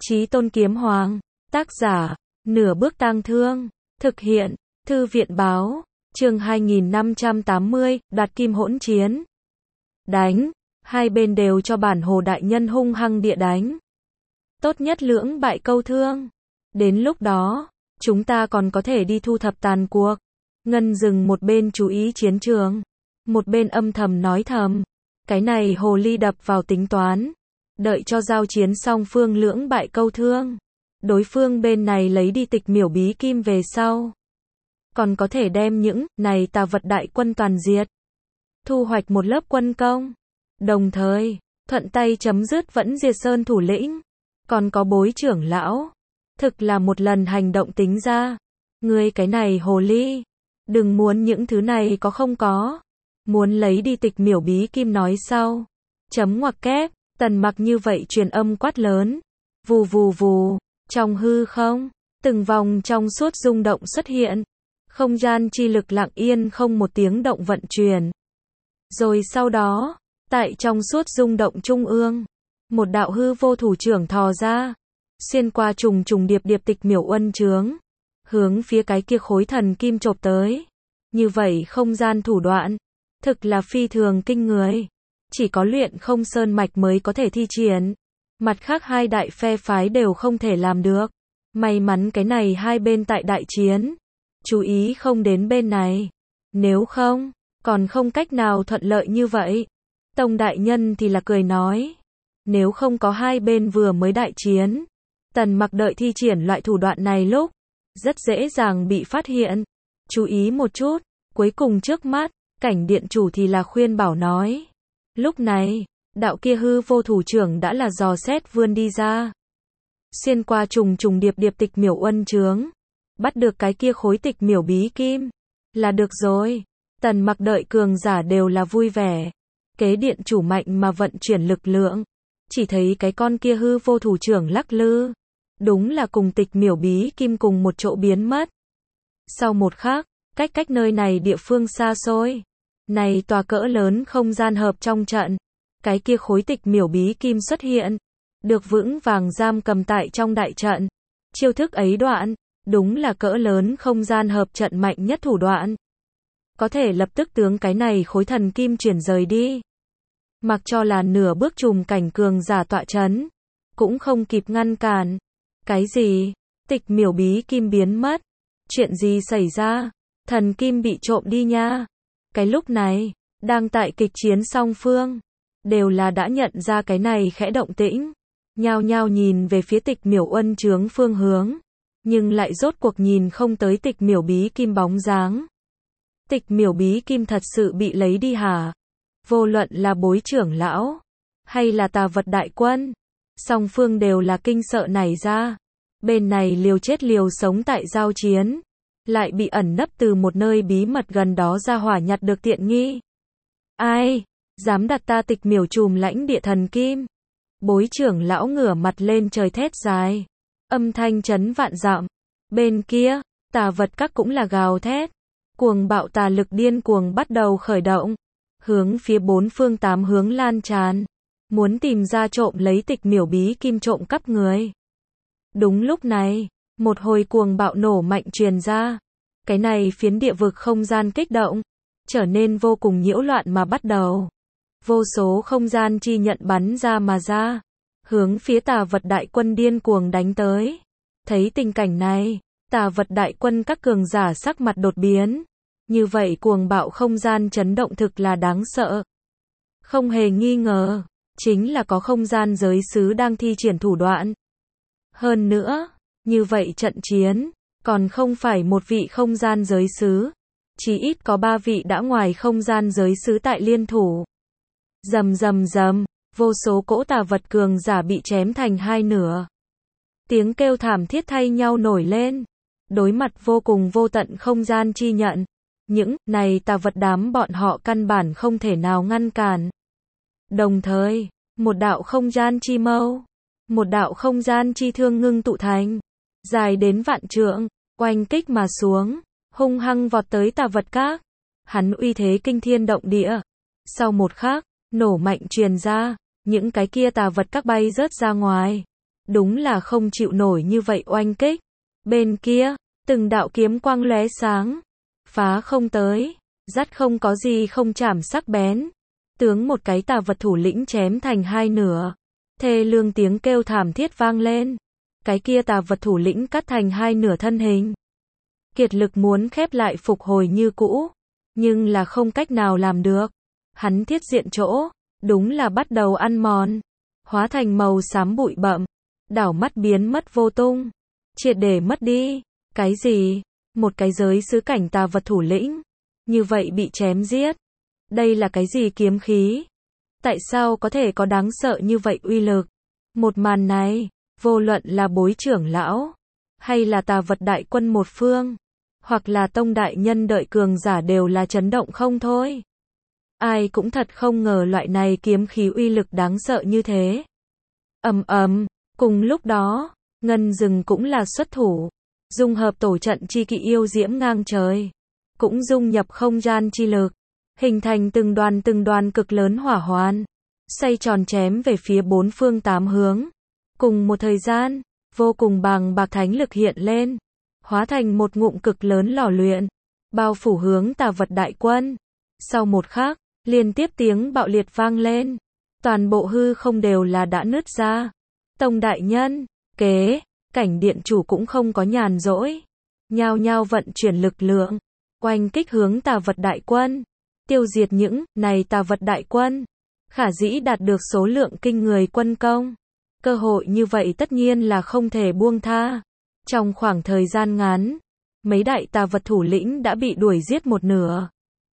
Chí Tôn Kiếm Hoàng. Tác giả, Nửa Bước Tang Thương. Thực hiện, Thư viện Báo. Chương 2580, Đoạt Kim Hỗn Chiến. Đánh. Hai bên đều cho bản Hồ đại nhân hung hăng địa đánh. Tốt nhất lưỡng bại câu thương. Đến lúc đó, chúng ta còn có thể đi thu thập tàn cuộc. Ngân dừng một bên chú ý chiến trường, một bên âm thầm nói thầm. Cái này hồ ly đập vào tính toán. Đợi cho giao chiến song phương lưỡng bại câu thương. Đối phương bên này lấy đi tịch miểu bí kim về sau. Còn có thể đem những này tà vật đại quân toàn diệt. Thu hoạch một lớp quân công. Đồng thời, thuận tay chấm dứt Vẫn Diệt Sơn thủ lĩnh. Còn có Bối trưởng lão. Thực là một lần hành động tính ra. Ngươi cái này hồ ly. Đừng muốn những thứ này có không có. Muốn lấy đi tịch miểu bí kim nói sau. Chấm ngoặc kép. Tần Mặc như vậy truyền âm quát lớn. Vù vù vù. Trong hư không, từng vòng trong suốt rung động xuất hiện. Không gian chi lực lặng yên không một tiếng động vận chuyển. Rồi sau đó, tại trong suốt rung động trung ương, một đạo hư vô thủ trưởng thò ra, xuyên qua trùng trùng điệp điệp tịch miểu uân chướng, hướng phía cái kia khối thần kim chộp tới. Như vậy không gian thủ đoạn, thực là phi thường kinh người. Chỉ có luyện không sơn mạch mới có thể thi triển. Mặt khác hai đại phe phái đều không thể làm được. May mắn cái này hai bên tại đại chiến. Chú ý không đến bên này. Nếu không, còn không cách nào thuận lợi như vậy. Tông đại nhân thì là cười nói. Nếu không có hai bên vừa mới đại chiến. Tần Mặc đợi thi triển loại thủ đoạn này lúc. Rất dễ dàng bị phát hiện. Chú ý một chút. Cuối cùng trước mắt, cảnh điện chủ thì là khuyên bảo nói. Lúc này, đạo kia hư vô thủ trưởng đã là dò xét vươn đi ra. Xuyên qua trùng trùng điệp điệp tịch miểu uân chướng. Bắt được cái kia khối tịch miểu bí kim. Là được rồi. Tần Mặc đợi cường giả đều là vui vẻ. Kế điện chủ mạnh mà vận chuyển lực lượng. Chỉ thấy cái con kia hư vô thủ trưởng lắc lư. Đúng là cùng tịch miểu bí kim cùng một chỗ biến mất. Sau một khắc, cách nơi này địa phương xa xôi. Này tòa cỡ lớn không gian hợp trong trận. Cái kia khối tịch miểu bí kim xuất hiện. Được vững vàng giam cầm tại trong đại trận. Chiêu thức ấy đoạn. Đúng là cỡ lớn không gian hợp trận mạnh nhất thủ đoạn. Có thể lập tức tướng cái này khối thần kim chuyển rời đi. Mặc cho là nửa bước trùm cảnh cường giả tọa chấn. Cũng không kịp ngăn cản. Cái gì? Tịch miểu bí kim biến mất. Chuyện gì xảy ra? Thần kim bị trộm đi nha. Cái lúc này, đang tại kịch chiến song phương. Đều là đã nhận ra cái này khẽ động tĩnh. Nhao nhao nhìn về phía tịch miểu uân chướng phương hướng. Nhưng lại rốt cuộc nhìn không tới tịch miểu bí kim bóng dáng. Tịch miểu bí kim thật sự bị lấy đi hả? Vô luận là Bối trưởng lão, hay là tà vật đại quân. Song phương đều là kinh sợ nảy ra. Bên này liều chết liều sống tại giao chiến. Lại bị ẩn nấp từ một nơi bí mật gần đó ra hỏa nhặt được tiện nghi. Ai? Dám đặt ta tịch miểu trùm lãnh địa thần kim. Bối trưởng lão ngửa mặt lên trời thét dài. Âm thanh chấn vạn dặm. Bên kia, tà vật các cũng là gào thét. Cuồng bạo tà lực điên cuồng bắt đầu khởi động. Hướng phía bốn phương tám hướng lan tràn. Muốn tìm ra trộm lấy tịch miểu bí kim trộm cắp người. Đúng lúc này, một hồi cuồng bạo nổ mạnh truyền ra. Cái này phiến địa vực không gian kích động. Trở nên vô cùng nhiễu loạn mà bắt đầu. Vô số không gian chi nhận bắn ra mà ra. Hướng phía tà vật đại quân điên cuồng đánh tới. Thấy tình cảnh này, tà vật đại quân các cường giả sắc mặt đột biến. Như vậy cuồng bạo không gian chấn động thực là đáng sợ. Không hề nghi ngờ, chính là có không gian giới sứ đang thi triển thủ đoạn. Hơn nữa, như vậy trận chiến, còn không phải một vị không gian giới sứ. Chỉ ít có 3 vị đã ngoài không gian giới sứ tại liên thủ. Rầm rầm rầm, vô số cỗ tà vật cường giả bị chém thành hai nửa. Tiếng kêu thảm thiết thay nhau nổi lên. Đối mặt vô cùng vô tận không gian chi nhận. Những này tà vật đám bọn họ căn bản không thể nào ngăn cản. Đồng thời, một đạo không gian chi mâu. Một đạo không gian chi thương ngưng tụ thành. Dài đến vạn trượng, oanh kích mà xuống. Hung hăng vọt tới tà vật các. Hắn uy thế kinh thiên động địa. Sau một khắc, nổ mạnh truyền ra. Những cái kia tà vật các bay rớt ra ngoài. đúng là không chịu nổi như vậy oanh kích. Bên kia, từng đạo kiếm quang lóe sáng, phá không tới, dắt không có gì không chạm sắc bén. Tướng một cái tà vật thủ lĩnh chém thành hai nửa. Thê lương tiếng kêu thảm thiết vang lên. Cái kia tà vật thủ lĩnh cắt thành hai nửa thân hình. Kiệt lực muốn khép lại phục hồi như cũ, nhưng là không cách nào làm được. Hắn thiết diện chỗ, đúng là bắt đầu ăn mòn, hóa thành màu xám bụi bặm, đảo mắt biến mất vô tung, triệt để mất đi. Cái gì? Một cái giới sứ cảnh tà vật thủ lĩnh, như vậy bị chém giết. Đây là cái gì kiếm khí? Tại sao có thể có đáng sợ như vậy uy lực? Một màn này, vô luận là Bối trưởng lão, hay là tà vật đại quân một phương, hoặc là tông đại nhân đợi cường giả đều là chấn động không thôi. Ai cũng thật không ngờ loại này kiếm khí uy lực đáng sợ như thế. Ầm ầm, cùng lúc đó, Ngân Dừng cũng là xuất thủ, dung hợp tổ trận chi kỵ yêu diễm ngang trời, cũng dung nhập không gian chi lực, hình thành từng đoàn cực lớn hỏa hoạn, xoay tròn chém về phía bốn phương tám hướng. Cùng một thời gian, vô cùng bàng bạc thánh lực hiện lên, hóa thành một ngụm cực lớn lò luyện, bao phủ hướng tà vật đại quân. Sau một khắc, liên tiếp tiếng bạo liệt vang lên, toàn bộ hư không đều là đã nứt ra. Tông đại nhân, kế, cảnh điện chủ cũng không có nhàn rỗi, nhao nhao vận chuyển lực lượng, oanh kích hướng tà vật đại quân, tiêu diệt những này tà vật đại quân, khả dĩ đạt được số lượng kinh người quân công. Cơ hội như vậy tất nhiên là không thể buông tha. Trong khoảng thời gian ngắn, mấy đại tà vật thủ lĩnh đã bị đuổi giết một nửa.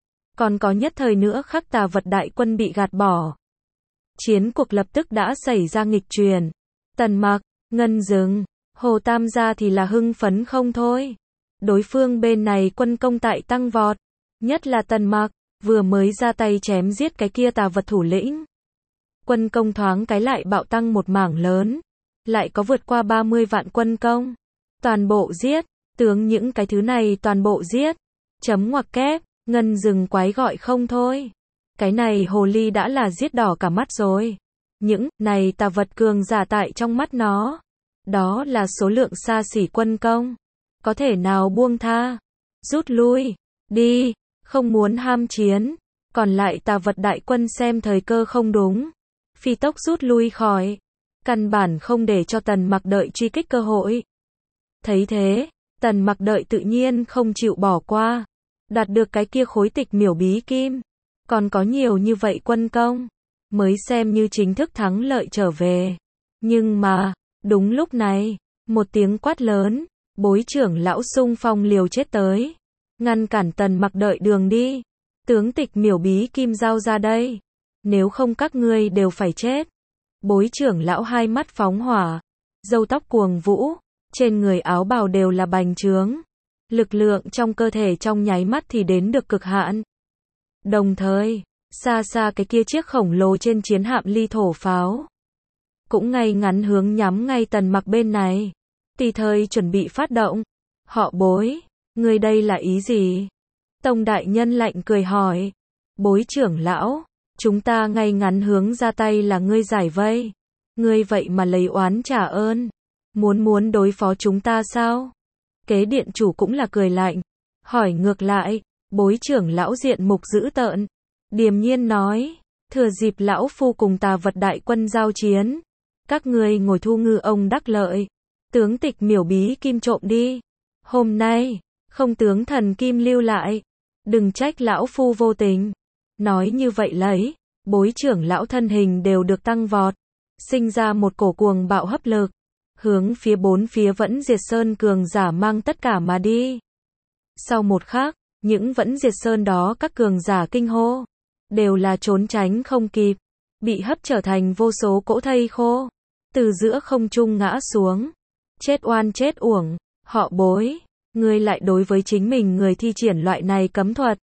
Còn có nhất thời nữa khắc tà vật đại quân bị gạt bỏ. Chiến cuộc lập tức đã xảy ra nghịch chuyển. Tần Mặc, Ngân Dừng, Hồ Tam gia thì là hưng phấn không thôi. Đối phương bên này quân công tại tăng vọt, nhất là Tần Mặc, vừa mới ra tay chém giết cái kia tà vật thủ lĩnh. Quân công thoáng cái lại bạo tăng một mảng lớn, lại có vượt qua 30 vạn quân công. Toàn bộ giết, tướng những cái thứ này toàn bộ giết. Chấm ngoặc kép, Ngân Dừng quái gọi không thôi. Cái này hồ ly đã là giết đỏ cả mắt rồi. Những này tà vật cường giả tại trong mắt nó, đó là số lượng xa xỉ quân công. Có thể nào buông tha? Rút lui, đi, không muốn ham chiến. Còn lại tà vật đại quân xem thời cơ không đúng, phi tốc rút lui khỏi, căn bản không để cho Tần Mặc đợi truy kích cơ hội. Thấy thế, Tần Mặc đợi tự nhiên không chịu bỏ qua, đạt được cái kia khối tịch miểu bí kim, còn có nhiều như vậy quân công, mới xem như chính thức thắng lợi trở về. Nhưng mà, đúng lúc này, một tiếng quát lớn, Bối trưởng lão xung phong liều chết tới, ngăn cản Tần Mặc đợi đường đi. Tướng tịch miểu bí kim giao ra đây, nếu không các ngươi đều phải chết. Bối trưởng lão hai mắt phóng hỏa, râu tóc cuồng vũ, trên người áo bào đều là bành trướng, lực lượng trong cơ thể trong nháy mắt thì đến được cực hạn. Đồng thời, xa xa cái kia chiếc khổng lồ trên chiến hạm ly thổ pháo, cũng ngay ngắn hướng nhắm ngay Tần Mặc bên này, tùy thời chuẩn bị phát động. Họ Bối, ngươi đây là ý gì? Tông đại nhân lạnh cười hỏi. Bối trưởng lão, chúng ta ngay ngắn hướng ra tay là ngươi giải vây. Ngươi vậy mà lấy oán trả ơn. Muốn đối phó chúng ta sao? Kế điện chủ cũng là cười lạnh. Hỏi ngược lại, bối trưởng lão diện mục dữ tợn. Điềm nhiên nói, thừa dịp lão phu cùng tà vật đại quân giao chiến. Các ngươi ngồi thu ngư ông đắc lợi. Tướng tịch miểu bí kim trộm đi. Hôm nay, không tướng thần kim lưu lại. Đừng trách lão phu vô tình. Nói như vậy lấy, bối trưởng lão thân hình đều được tăng vọt, sinh ra một cổ cuồng bạo hấp lực, hướng phía bốn phía Vẫn Diệt Sơn cường giả mang tất cả mà đi. Sau một khắc, những Vẫn Diệt Sơn đó các cường giả kinh hô, đều là trốn tránh không kịp, bị hấp trở thành vô số cỗ thây khô, từ giữa không trung ngã xuống. Chết oan chết uổng, họ Bối, ngươi lại đối với chính mình người thi triển loại này cấm thuật.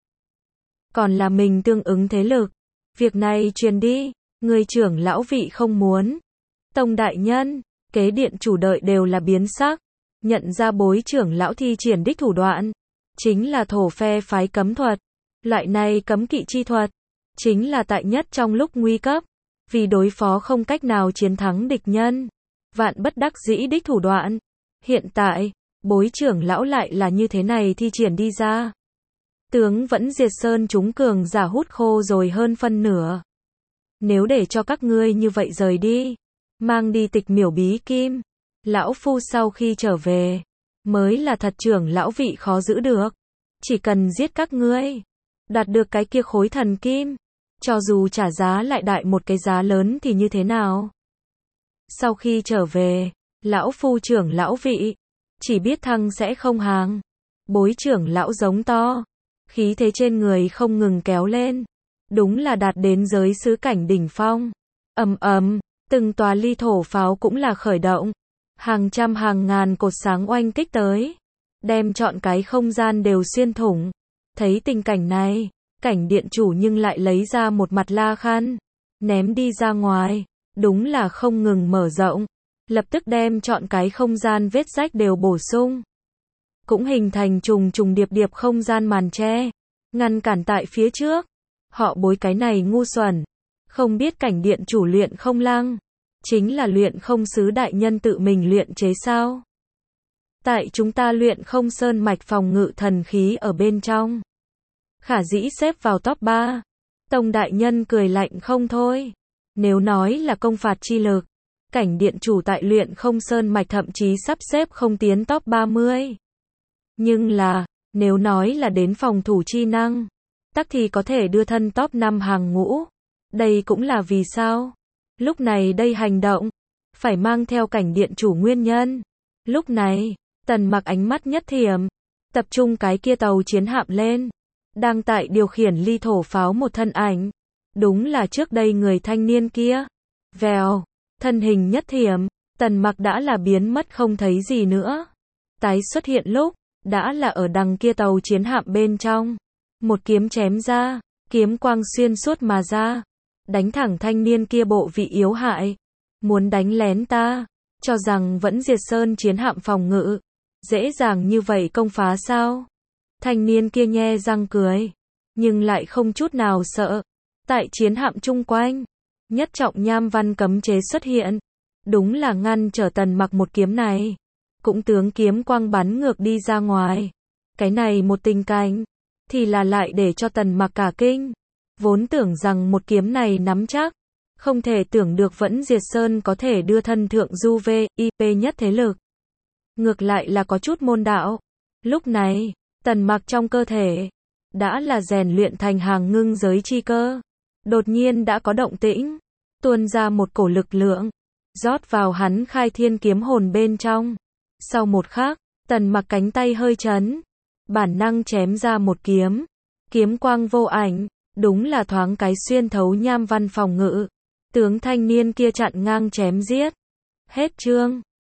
Còn là mình tương ứng thế lực. Việc này truyền đi, người trưởng lão vị không muốn. Tông đại nhân, kế điện chủ đợi đều là biến sắc. Nhận ra bối trưởng lão thi triển đích thủ đoạn. Chính là thổ phe phái cấm thuật. Loại này cấm kỵ chi thuật. Chính là tại nhất trong lúc nguy cấp. Vì đối phó không cách nào chiến thắng địch nhân. vạn bất đắc dĩ đích thủ đoạn. Hiện tại, Bối trưởng lão lại là như thế này thi triển đi ra. Tướng vẫn diệt sơn chúng cường giả hút khô rồi hơn phân nửa. Nếu để cho các ngươi như vậy rời đi, mang đi tịch miểu bí kim, lão phu sau khi trở về, mới là thật trưởng lão vị khó giữ được. Chỉ cần giết các ngươi, đạt được cái kia khối thần kim, cho dù trả giá lại đại một cái giá lớn thì như thế nào? Sau khi trở về, lão phu trưởng lão vị, chỉ biết thăng sẽ không hàng. Bối trưởng lão giống to, khí thế trên người không ngừng kéo lên, đúng là đạt đến giới sứ cảnh đỉnh phong. Ầm ầm, từng tòa ly thổ pháo cũng là khởi động, hàng trăm hàng ngàn cột sáng oanh kích tới, đem trọn cái không gian đều xuyên thủng. Thấy tình cảnh này, cảnh điện chủ nhưng lại lấy ra một mặt la khăn, ném đi ra ngoài, đúng là không ngừng mở rộng, lập tức đem trọn cái không gian vết rách đều bổ sung. Cũng hình thành trùng trùng điệp điệp không gian màn che, ngăn cản tại phía trước. Họ Bối cái này ngu xuẩn, không biết cảnh điện chủ luyện không lăng, chính là luyện không sứ đại nhân tự mình luyện chế sao? Tại chúng ta luyện không sơn mạch phòng ngự thần khí ở bên trong, khả dĩ xếp vào top 3. Tông đại nhân cười lạnh không thôi. Nếu nói là công phạt chi lực, cảnh điện chủ tại luyện không sơn mạch thậm chí sắp xếp không tiến top 30. Nhưng là, nếu nói là đến phòng thủ chi năng, tắc thì có thể đưa thân top 5 hàng ngũ. Đây cũng là vì sao? Lúc này đây hành động, phải mang theo cảnh điện chủ nguyên nhân. Lúc này, Tần Mặc ánh mắt nhất thiểm, tập trung cái kia tàu chiến hạm lên, đang tại điều khiển ly thổ pháo một thân ảnh. Đúng là trước đây người thanh niên kia. Vèo, thân hình nhất thiểm, Tần Mặc đã là biến mất không thấy gì nữa. Tái xuất hiện lúc, đã là ở đằng kia tàu chiến hạm bên trong. Một kiếm chém ra, kiếm quang xuyên suốt mà ra, đánh thẳng thanh niên kia bộ vị yếu hại. Muốn đánh lén ta, cho rằng vẫn diệt sơn chiến hạm phòng ngự, dễ dàng như vậy công phá sao? Thanh niên kia nhe răng cười, nhưng lại không chút nào sợ. Tại chiến hạm chung quanh, nhất trọng nham văn cấm chế xuất hiện, đúng là ngăn trở Tần Mặc một kiếm này. Cũng tướng kiếm quang bắn ngược đi ra ngoài. Cái này một tình cảnh, thì là lại để cho Tần Mặc cả kinh. Vốn tưởng rằng một kiếm này nắm chắc, không thể tưởng được vẫn diệt sơn có thể đưa thân thượng du VIP nhất thế lực. Ngược lại là có chút môn đạo. Lúc này, Tần Mặc trong cơ thể, đã là rèn luyện thành hàng ngưng giới chi cơ. Đột nhiên đã có động tĩnh, tuôn ra một cổ lực lượng, rót vào hắn khai thiên kiếm hồn bên trong. Sau một khắc, Tần Mặc cánh tay hơi chấn, bản năng chém ra một kiếm. Kiếm quang vô ảnh, đúng là thoáng cái xuyên thấu nham văn phòng ngự. Tướng thanh niên kia chặn ngang chém giết. Hết chương.